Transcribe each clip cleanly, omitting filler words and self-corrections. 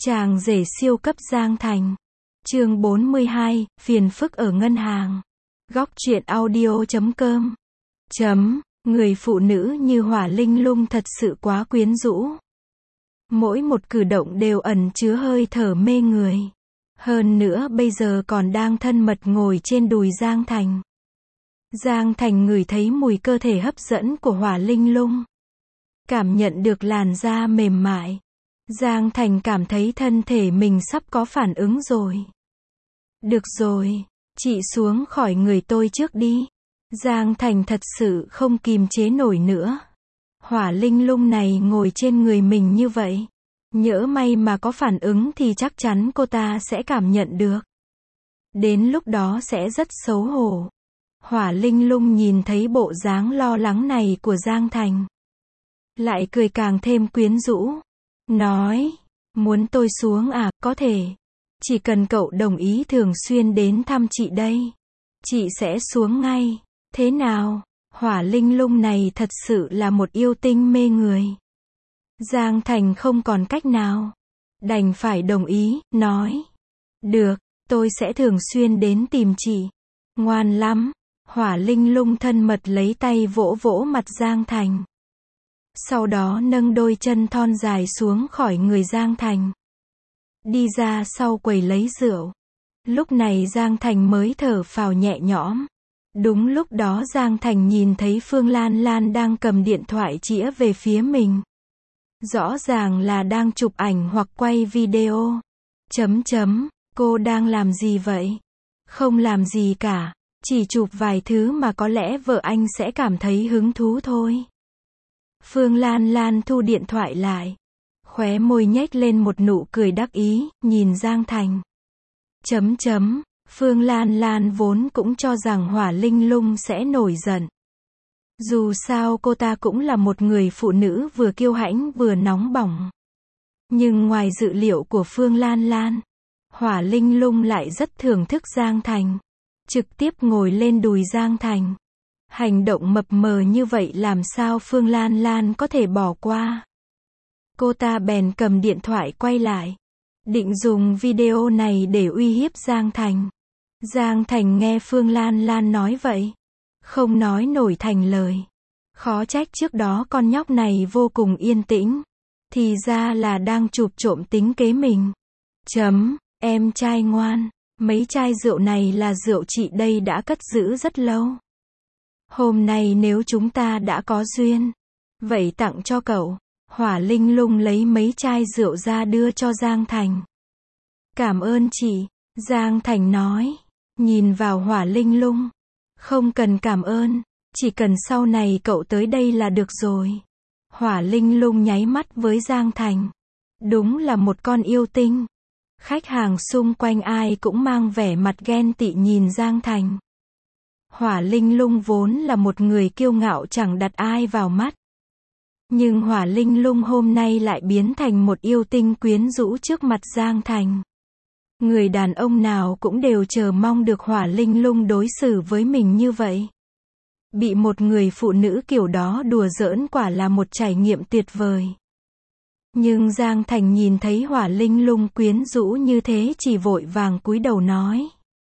Chàng rể siêu cấp Giang Thành. Chương 42, phiền phức ở ngân hàng. Góc truyện audio.com. Người phụ nữ như Hỏa Linh Lung thật sự quá quyến rũ. Mỗi một cử động đều ẩn chứa hơi thở mê người. Hơn nữa bây giờ còn đang thân mật ngồi trên đùi Giang Thành. Giang Thành ngửi thấy mùi cơ thể hấp dẫn của Hỏa Linh Lung. Cảm nhận được làn da mềm mại. Giang Thành cảm thấy thân thể mình sắp có phản ứng rồi. Được rồi, chị xuống khỏi người tôi trước đi. Giang Thành thật sự không kìm chế nổi nữa. Hỏa Linh Lung này ngồi trên người mình như vậy. Nhỡ may mà có phản ứng thì chắc chắn cô ta sẽ cảm nhận được. Đến lúc đó sẽ rất xấu hổ. Hỏa Linh Lung nhìn thấy bộ dáng lo lắng này của Giang Thành. Lại cười càng thêm quyến rũ. Nói, muốn tôi xuống à, có thể. Chỉ cần cậu đồng ý thường xuyên đến thăm chị đây. Chị sẽ xuống ngay. Thế nào? Hỏa Linh Lung này thật sự là một yêu tinh mê người. Giang Thành không còn cách nào. Đành phải đồng ý, nói. Được, tôi sẽ thường xuyên đến tìm chị. Ngoan lắm. Hỏa Linh Lung thân mật lấy tay vỗ vỗ mặt Giang Thành. Sau đó nâng đôi chân thon dài xuống khỏi người Giang Thành. Đi ra sau quầy lấy rượu. Lúc này Giang Thành mới thở phào nhẹ nhõm. Đúng lúc đó Giang Thành nhìn thấy Phương Lan Lan đang cầm điện thoại chĩa về phía mình. Rõ ràng là đang chụp ảnh hoặc quay video. Cô đang làm gì vậy? Không làm gì cả. Chỉ chụp vài thứ mà có lẽ vợ anh sẽ cảm thấy hứng thú thôi. Phương Lan Lan thu điện thoại lại. Khóe môi nhếch lên một nụ cười đắc ý, nhìn Giang Thành. Phương Lan Lan vốn cũng cho rằng Hỏa Linh Lung sẽ nổi giận. Dù sao cô ta cũng là một người phụ nữ vừa kiêu hãnh vừa nóng bỏng. Nhưng ngoài dự liệu của Phương Lan Lan, Hỏa Linh Lung lại rất thưởng thức Giang Thành. Trực tiếp ngồi lên đùi Giang Thành. Hành động mập mờ như vậy làm sao Phương Lan Lan có thể bỏ qua. Cô ta bèn cầm điện thoại quay lại. Định dùng video này để uy hiếp Giang Thành. Giang Thành nghe Phương Lan Lan nói vậy. Không nói nổi thành lời. Khó trách trước đó con nhóc này vô cùng yên tĩnh. Thì ra là đang chụp trộm tính kế mình. Em trai ngoan. Mấy chai rượu này là rượu chị đây đã cất giữ rất lâu. Hôm nay nếu chúng ta đã có duyên, vậy tặng cho cậu. Hỏa Linh Lung lấy mấy chai rượu ra đưa cho Giang Thành. Cảm ơn chị, Giang Thành nói. Nhìn vào Hỏa Linh Lung. Không cần cảm ơn, chỉ cần sau này cậu tới đây là được rồi. Hỏa Linh Lung nháy mắt với Giang Thành. Đúng là một con yêu tinh. Khách hàng xung quanh ai cũng mang vẻ mặt ghen tị nhìn Giang Thành. Hỏa Linh Lung vốn là một người kiêu ngạo chẳng đặt ai vào mắt. Nhưng Hỏa Linh Lung hôm nay lại biến thành một yêu tinh quyến rũ trước mặt Giang Thành. Người đàn ông nào cũng đều chờ mong được Hỏa Linh Lung đối xử với mình như vậy. Bị một người phụ nữ kiểu đó đùa giỡn quả là một trải nghiệm tuyệt vời. Nhưng Giang Thành nhìn thấy Hỏa Linh Lung quyến rũ như thế chỉ vội vàng cúi đầu nói.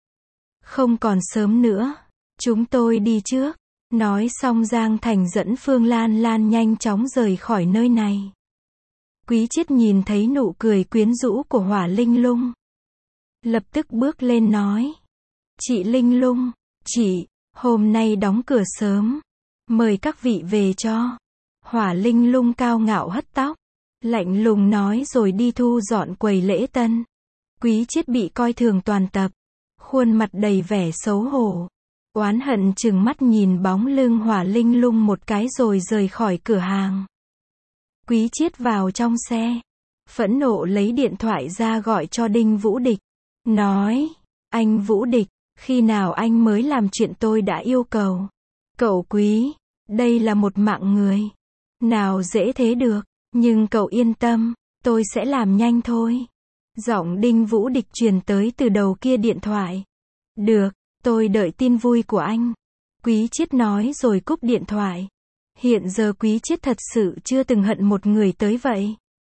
Không còn sớm nữa, chúng tôi đi trước. Nói xong Giang Thành dẫn Phương Lan Lan nhanh chóng rời khỏi nơi này. Quý Chiết nhìn thấy nụ cười quyến rũ của Hỏa Linh Lung. Lập tức bước lên nói. Chị Linh Lung, chị, hôm nay đóng cửa sớm. Mời các vị về cho. Hỏa Linh Lung cao ngạo hất tóc. Lạnh lùng nói rồi đi thu dọn quầy lễ tân. Quý Chiết bị coi thường toàn tập. Khuôn mặt đầy vẻ xấu hổ. Oán hận trừng mắt nhìn bóng lưng Hỏa Linh Lung một cái rồi rời khỏi cửa hàng. Quý Chiết vào trong xe. Phẫn nộ lấy điện thoại ra gọi cho Đinh Vũ Địch. Nói, anh Vũ Địch, khi nào anh mới làm chuyện tôi đã yêu cầu? Cậu Quý, đây là một mạng người. Nào dễ thế được, nhưng cậu yên tâm, tôi sẽ làm nhanh thôi. Giọng Đinh Vũ Địch truyền tới từ đầu kia điện thoại. Được, tôi đợi tin vui của anh. Quý Chiết nói rồi cúp điện thoại. Hiện giờ Quý Chiết thật sự chưa từng hận một người tới vậy.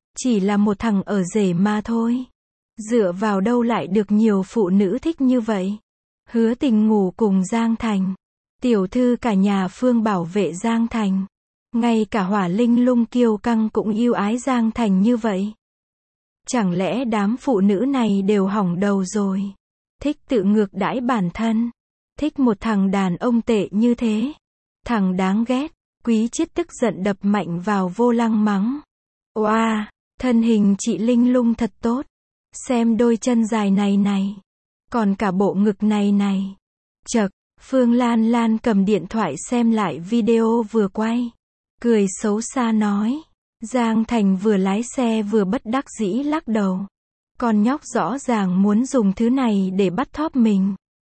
Chỉ là một thằng ở rể mà thôi. Dựa vào đâu lại được nhiều phụ nữ thích như vậy? Hứa Tình ngủ cùng Giang Thành. Tiểu thư cả nhà Phương bảo vệ Giang Thành. Ngay cả Hỏa Linh Lung kiêu căng cũng yêu ái Giang Thành như vậy. Chẳng lẽ đám phụ nữ này đều hỏng đầu rồi? Thích tự ngược đãi bản thân. Thích một thằng đàn ông tệ như thế. Thằng đáng ghét. Quý Chiết tức giận đập mạnh vào vô lăng mắng. Oa, thân hình chị Linh Lung thật tốt. Xem đôi chân dài này này. Còn cả bộ ngực này này. Chậc, Phương Lan Lan cầm điện thoại xem lại video vừa quay. Cười xấu xa nói. Giang Thành vừa lái xe vừa bất đắc dĩ lắc đầu. Con nhóc rõ ràng muốn dùng thứ này để bắt thóp mình.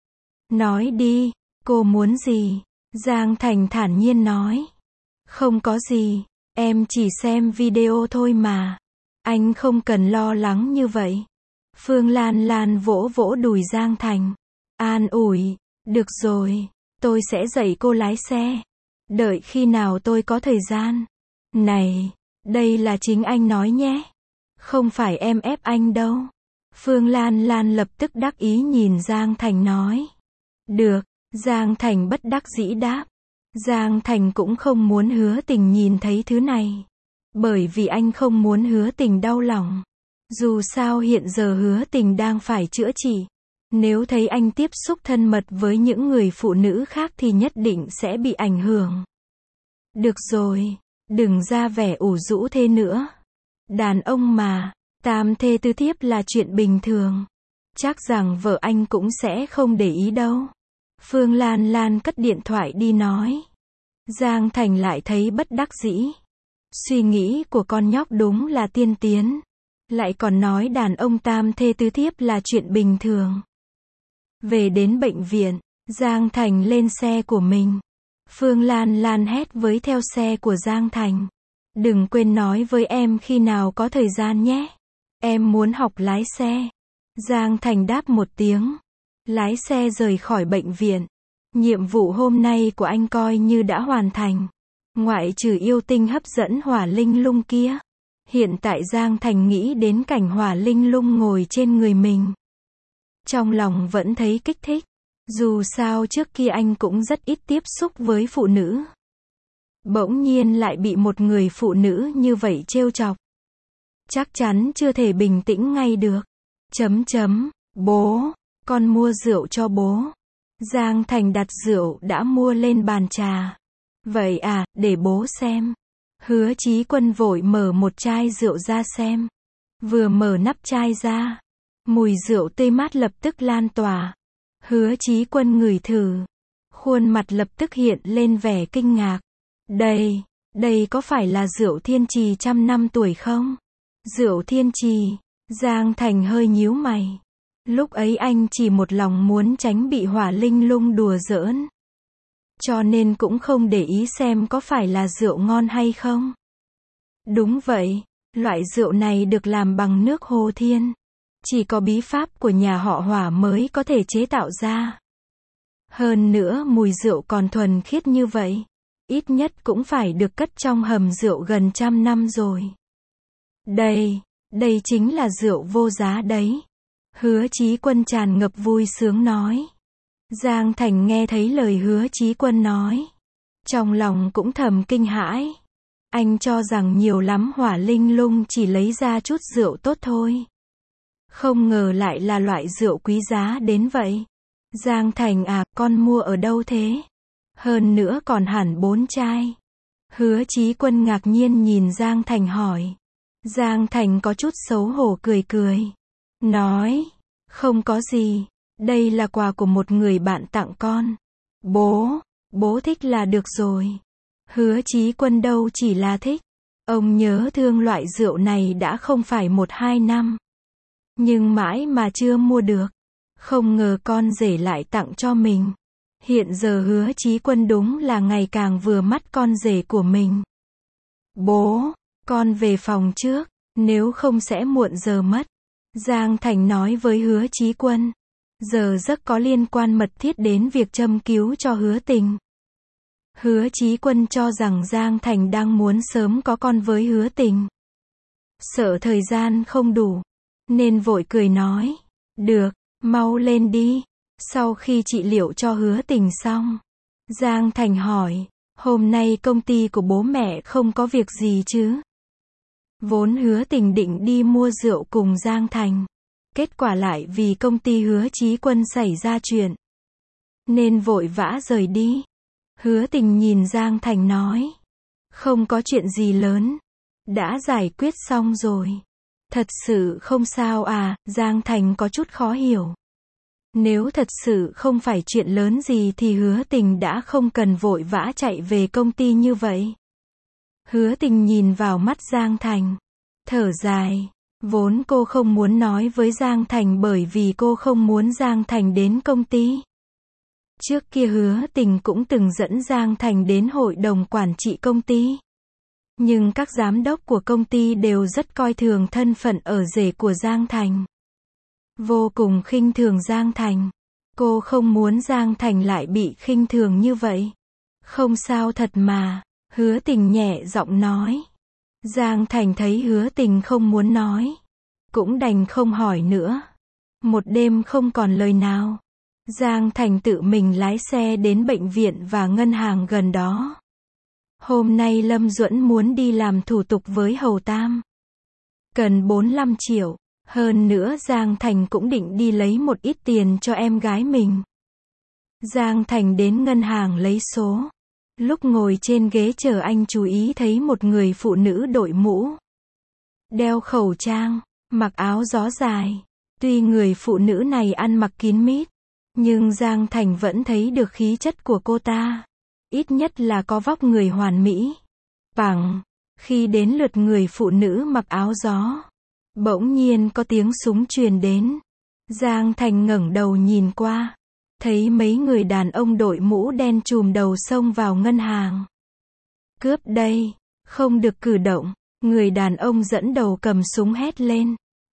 Nói đi, cô muốn gì? Giang Thành thản nhiên nói. Không có gì, em chỉ xem video thôi mà. Anh không cần lo lắng như vậy. Phương Lan Lan vỗ vỗ đùi Giang Thành. An ủi, được rồi, tôi sẽ dạy cô lái xe. Đợi khi nào tôi có thời gian. Này, đây là chính anh nói nhé. Không phải em ép anh đâu. Phương Lan Lan lập tức đắc ý nhìn Giang Thành nói. Được, Giang Thành bất đắc dĩ đáp. Giang Thành cũng không muốn Hứa Tình nhìn thấy thứ này. Bởi vì anh không muốn Hứa Tình đau lòng. Dù sao hiện giờ Hứa Tình đang phải chữa trị. Nếu thấy anh tiếp xúc thân mật với những người phụ nữ khác thì nhất định sẽ bị ảnh hưởng. Được rồi, đừng ra vẻ ủ rũ thế nữa. Đàn ông mà, tam thê tứ thiếp là chuyện bình thường. Chắc rằng vợ anh cũng sẽ không để ý đâu. Phương Lan Lan cất điện thoại đi nói. Giang Thành lại thấy bất đắc dĩ. Suy nghĩ của con nhóc đúng là tiên tiến. Lại còn nói đàn ông tam thê tứ thiếp là chuyện bình thường. Về đến bệnh viện, Giang Thành lên xe của mình. Phương Lan Lan hét với theo xe của Giang Thành. Đừng quên nói với em khi nào có thời gian nhé. Em muốn học lái xe. Giang Thành đáp một tiếng. Lái xe rời khỏi bệnh viện. Nhiệm vụ hôm nay của anh coi như đã hoàn thành. Ngoại trừ yêu tinh hấp dẫn Hỏa Linh Lung kia. Hiện tại Giang Thành nghĩ đến cảnh Hỏa Linh Lung ngồi trên người mình. Trong lòng vẫn thấy kích thích. Dù sao trước kia anh cũng rất ít tiếp xúc với phụ nữ. Bỗng nhiên lại bị một người phụ nữ như vậy trêu chọc. Chắc chắn chưa thể bình tĩnh ngay được. Bố, con mua rượu cho bố. Giang Thành đặt rượu đã mua lên bàn trà. Vậy à, để bố xem. Hứa Chí Quân vội mở một chai rượu ra xem. Vừa mở nắp chai ra, mùi rượu tươi mát lập tức lan tỏa. Hứa Chí Quân ngửi thử. Khuôn mặt lập tức hiện lên vẻ kinh ngạc. Đây có phải là rượu Thiên Trì 100 năm tuổi không? Rượu Thiên Trì. Giang Thành hơi nhíu mày. Lúc ấy anh chỉ một lòng muốn tránh bị Hỏa Linh Lung đùa giỡn. Cho nên cũng không để ý xem có phải là rượu ngon hay không. Đúng vậy, loại rượu này được làm bằng nước Hồ Thiên. Chỉ có bí pháp của nhà họ Hỏa mới có thể chế tạo ra. Hơn nữa mùi rượu còn thuần khiết như vậy. Ít nhất cũng phải được cất trong hầm rượu gần 100 năm rồi. Đây chính là rượu vô giá đấy. Hứa Chí Quân tràn ngập vui sướng nói. Giang Thành nghe thấy lời Hứa Chí Quân nói. Trong lòng cũng thầm kinh hãi. Anh cho rằng nhiều lắm Hỏa Linh Lung chỉ lấy ra chút rượu tốt thôi. Không ngờ lại là loại rượu quý giá đến vậy. Giang Thành à, con mua ở đâu thế? Hơn nữa còn hẳn 4 chai. Hứa Chí Quân ngạc nhiên nhìn Giang Thành hỏi. Giang Thành có chút xấu hổ cười. Nói, không có gì. Đây là quà của một người bạn tặng con. Bố thích là được rồi. Hứa Chí Quân đâu chỉ là thích. Ông nhớ thương loại rượu này đã không phải 1-2 năm. Nhưng mãi mà chưa mua được. Không ngờ con rể lại tặng cho mình. Hiện giờ Hứa Chí Quân đúng là ngày càng vừa mắt con rể của mình. Bố, con về phòng trước, nếu không sẽ muộn giờ mất. Giang Thành nói với Hứa Chí Quân. Giờ giấc có liên quan mật thiết đến việc châm cứu cho Hứa Tình. Hứa Chí Quân cho rằng Giang Thành đang muốn sớm có con với Hứa Tình. sợ thời gian không đủ, nên vội cười nói, được, mau lên đi. Sau khi trị liệu cho Hứa Tình xong, Giang Thành hỏi, hôm nay công ty của bố mẹ không có việc gì chứ? Vốn Hứa Tình định đi mua rượu cùng Giang Thành. Kết quả lại vì công ty Hứa Chí Quân xảy ra chuyện, nên vội vã rời đi. Hứa Tình nhìn Giang Thành nói, không có chuyện gì lớn, đã giải quyết xong rồi. Thật sự không sao à? Giang Thành có chút khó hiểu. Nếu thật sự không phải chuyện lớn gì thì Hứa Tình đã không cần vội vã chạy về công ty như vậy. Hứa Tình nhìn vào mắt Giang Thành, thở dài. Vốn cô không muốn nói với Giang Thành bởi vì cô không muốn Giang Thành đến công ty. Trước kia Hứa Tình cũng từng dẫn Giang Thành đến hội đồng quản trị công ty. Nhưng các giám đốc của công ty đều rất coi thường thân phận ở rể của Giang Thành. Vô cùng khinh thường Giang Thành. Cô không muốn Giang Thành lại bị khinh thường như vậy. Không sao thật mà, Hứa Tình nhẹ giọng nói. Giang Thành thấy Hứa Tình không muốn nói, cũng đành không hỏi nữa. Một đêm không còn lời nào, Giang Thành tự mình lái xe đến bệnh viện và ngân hàng gần đó. Hôm nay Lâm Duẫn muốn đi làm thủ tục với Hầu Tam. Cần 45 triệu. Hơn nữa Giang Thành cũng định đi lấy một ít tiền cho em gái mình. Giang Thành đến ngân hàng lấy số. Lúc ngồi trên ghế chờ anh chú ý thấy một người phụ nữ đội mũ, đeo khẩu trang, mặc áo gió dài. Tuy người phụ nữ này ăn mặc kín mít, nhưng Giang Thành vẫn thấy được khí chất của cô ta. Ít nhất là có vóc người hoàn mỹ. Bằng, khi đến lượt người phụ nữ mặc áo gió, bỗng nhiên có tiếng súng truyền đến. Giang Thành ngẩng đầu nhìn qua, thấy mấy người đàn ông đội mũ đen trùm đầu xông vào ngân hàng. Cướp đây, không được cử động. Người đàn ông dẫn đầu cầm súng hét lên.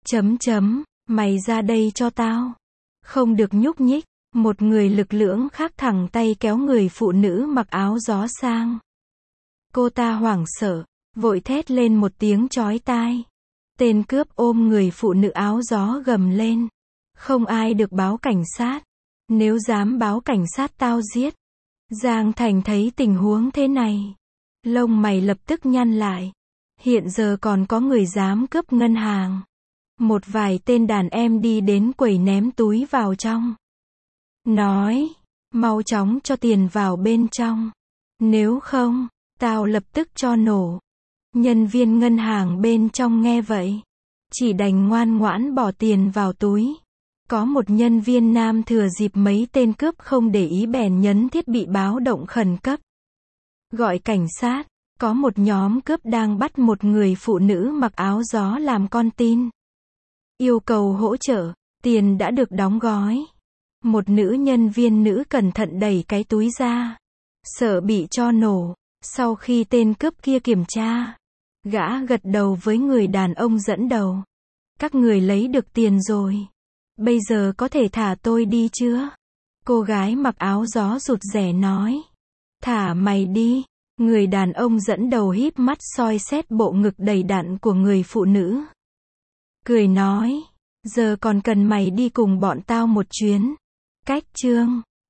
Mày ra đây cho tao. Không được nhúc nhích. Một người lực lưỡng khác thẳng tay kéo người phụ nữ mặc áo gió sang. Cô ta hoảng sợ, vội thét lên một tiếng chói tai. Tên cướp ôm người phụ nữ áo gió gầm lên. Không ai được báo cảnh sát. Nếu dám báo cảnh sát tao giết. Giang Thành thấy tình huống thế này, lông mày lập tức nhăn lại. Hiện giờ còn có người dám cướp ngân hàng. Một vài tên đàn em đi đến quầy ném túi vào trong. Nói, mau chóng cho tiền vào bên trong. Nếu không, tao lập tức cho nổ. Nhân viên ngân hàng bên trong nghe vậy, chỉ đành ngoan ngoãn bỏ tiền vào túi. Có một nhân viên nam thừa dịp mấy tên cướp không để ý bèn nhấn thiết bị báo động khẩn cấp. Gọi cảnh sát, có một nhóm cướp đang bắt một người phụ nữ mặc áo gió làm con tin. Yêu cầu hỗ trợ, tiền đã được đóng gói. Một nữ nhân viên nữ cẩn thận đẩy cái túi ra, sợ bị cho nổ. Sau khi tên cướp kia kiểm tra, gã gật đầu với người đàn ông dẫn đầu. Các người lấy được tiền rồi. Bây giờ có thể thả tôi đi chưa? Cô gái mặc áo gió rụt rè nói. Thả mày đi. Người đàn ông dẫn đầu híp mắt soi xét bộ ngực đầy đặn của người phụ nữ. Cười nói. Giờ còn cần mày đi cùng bọn tao một chuyến. Cách chương